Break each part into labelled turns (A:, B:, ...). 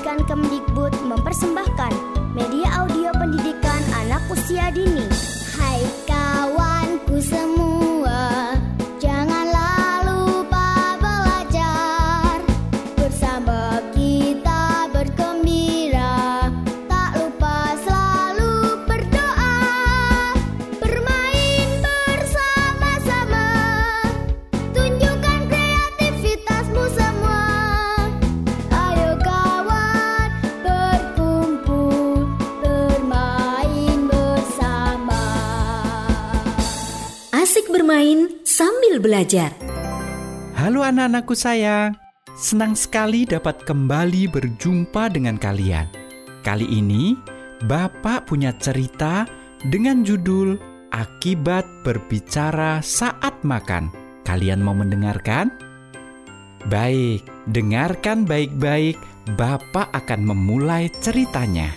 A: Pendidikan Kemdikbud mempersembahkan media audio pendidikan anak usia dini. Hai kawanku semua, janganlah lupa belajar. Bersama kita bergembira, tak lupa selalu berdoa. Bermain bersama-sama, tunjukkan kreativitasmu semua. Ayo kawan, berkumpul, bermain bersama.
B: Asik bermain sambil belajar.
C: Halo anak-anakku sayang, senang sekali dapat kembali berjumpa dengan kalian. Kali ini, Bapak punya cerita dengan judul Akibat Berbicara Saat Makan. Kalian mau mendengarkan? Baik, dengarkan baik-baik, Bapak akan memulai ceritanya.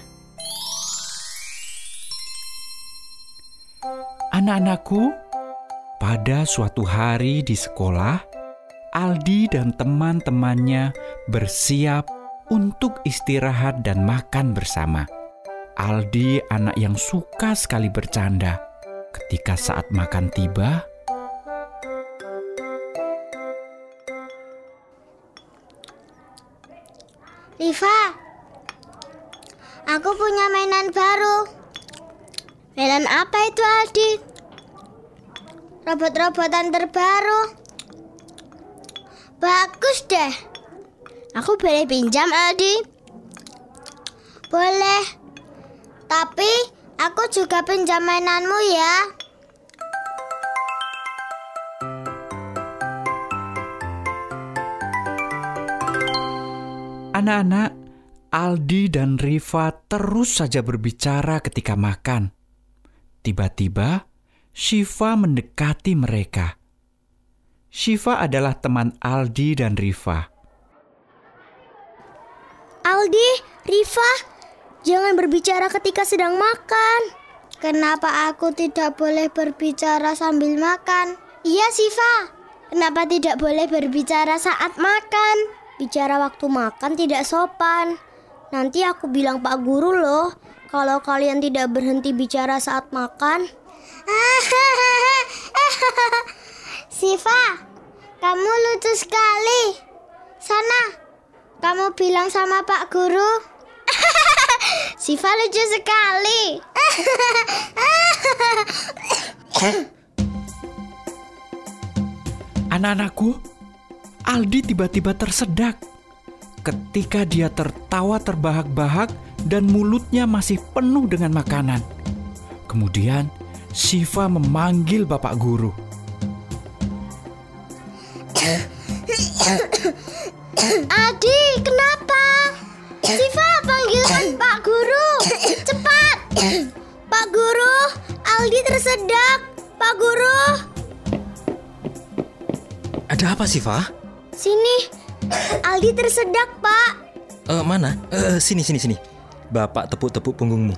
C: Anak-anakku, pada suatu hari di sekolah, Aldi dan teman-temannya bersiap untuk istirahat dan makan bersama. Aldi anak yang suka sekali bercanda. Ketika saat makan tiba,
A: Rifa, aku punya mainan baru. Mainan apa itu, Aldi? Robot-robotan terbaru. Bagus deh. Aku boleh pinjam, Aldi? Boleh. Tapi aku juga pinjam mainanmu ya.
C: anak-anak, Aldi dan Rifa terus saja berbicara ketika makan. Tiba-tiba, Syifa mendekati mereka. Syifa adalah teman Aldi dan Rifa.
A: Aldi, Rifa, jangan berbicara ketika sedang makan. Kenapa aku tidak boleh berbicara sambil makan? Iya, Syifa. Kenapa tidak boleh berbicara saat makan? Bicara waktu makan tidak sopan. Nanti aku bilang Pak Guru loh, kalau kalian tidak berhenti bicara saat makan. Syifa, kamu lucu sekali. Sana, kamu bilang sama Pak Guru. Syifa lucu sekali.
C: Anak-anakku, Aldi tiba-tiba tersedak ketika dia tertawa terbahak-bahak dan mulutnya masih penuh dengan makanan. Kemudian, Syifa memanggil Bapak Guru.
A: Adi, kenapa? Syifa, panggilkan Pak Guru. Cepat. Pak Guru, Aldi tersedak. Pak Guru.
D: Ada apa, Syifa?
A: Sini, Aldi tersedak, Pak.
D: Mana? Sini. Bapak tepuk-tepuk punggungmu.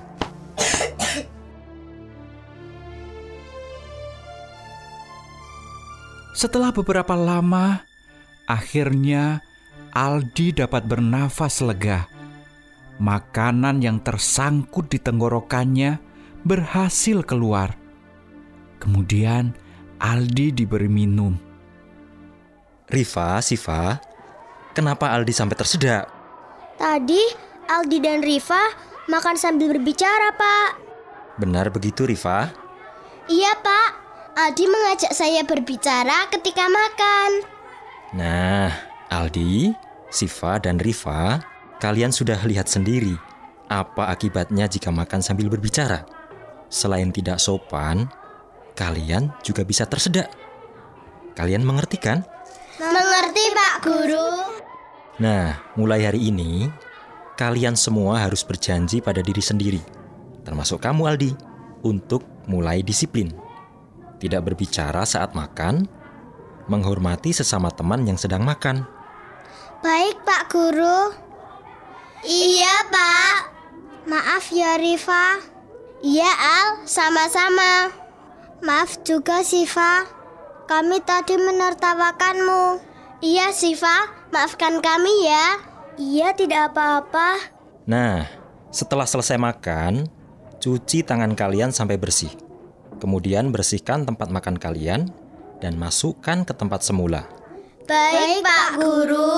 C: Setelah beberapa lama, akhirnya Aldi dapat bernafas lega. Makanan yang tersangkut di tenggorokannya berhasil keluar. Kemudian Aldi diberi minum.
D: Rifa, Syifa, kenapa Aldi sampai tersedak?
A: Tadi Aldi dan Rifa makan sambil berbicara, Pak.
D: Benar begitu, Rifa?
A: Iya, Pak. Aldi mengajak saya berbicara ketika makan.
D: Nah, Aldi, Syifa, dan Rifa, kalian sudah lihat sendiri apa akibatnya jika makan sambil berbicara. Selain tidak sopan, kalian juga bisa tersedak. Kalian mengerti kan?
A: Mengerti, Pak Guru.
D: Nah, mulai hari ini, kalian semua harus berjanji pada diri sendiri, termasuk kamu, Aldi, untuk mulai disiplin. Tidak berbicara saat makan, menghormati sesama teman yang sedang makan.
A: Baik, Pak Guru. Iya, Pak. Maaf ya, Rifa. Iya, Al, sama-sama. Maaf juga, Syifa. Kami tadi menertawakanmu. Iya, Syifa, maafkan kami ya. Iya, tidak apa-apa.
D: Nah, setelah selesai makan, cuci tangan kalian sampai bersih. Kemudian bersihkan tempat makan kalian dan masukkan ke tempat semula.
A: Baik, Pak Guru.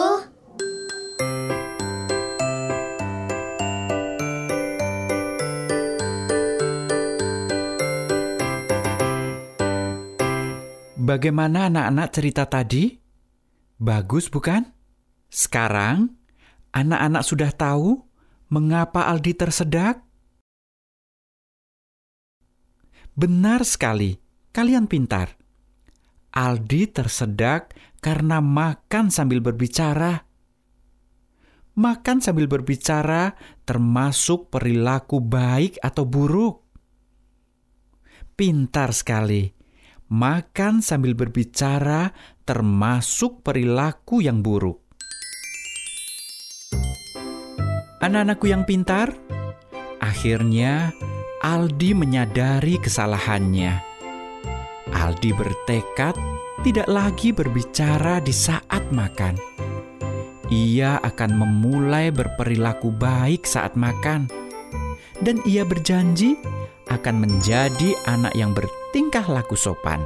C: Bagaimana anak-anak cerita tadi? Bagus bukan? Sekarang, anak-anak sudah tahu mengapa Aldi tersedak? Benar sekali, kalian pintar. Aldi tersedak karena makan sambil berbicara. Makan sambil berbicara termasuk perilaku baik atau buruk. Pintar sekali. Makan sambil berbicara termasuk perilaku yang buruk. Anak-anakku yang pintar, akhirnya Aldi menyadari kesalahannya. Aldi bertekad tidak lagi berbicara di saat makan. Ia akan memulai berperilaku baik saat makan. Dan ia berjanji akan menjadi anak yang bertingkah laku sopan.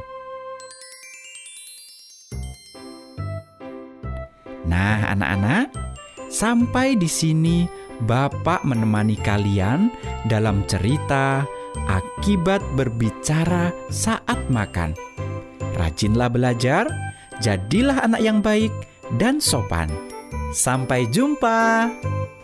C: Nah, anak-anak, sampai di sini Bapak menemani kalian dalam cerita akibat berbicara saat makan. Rajinlah belajar, jadilah anak yang baik dan sopan. Sampai jumpa.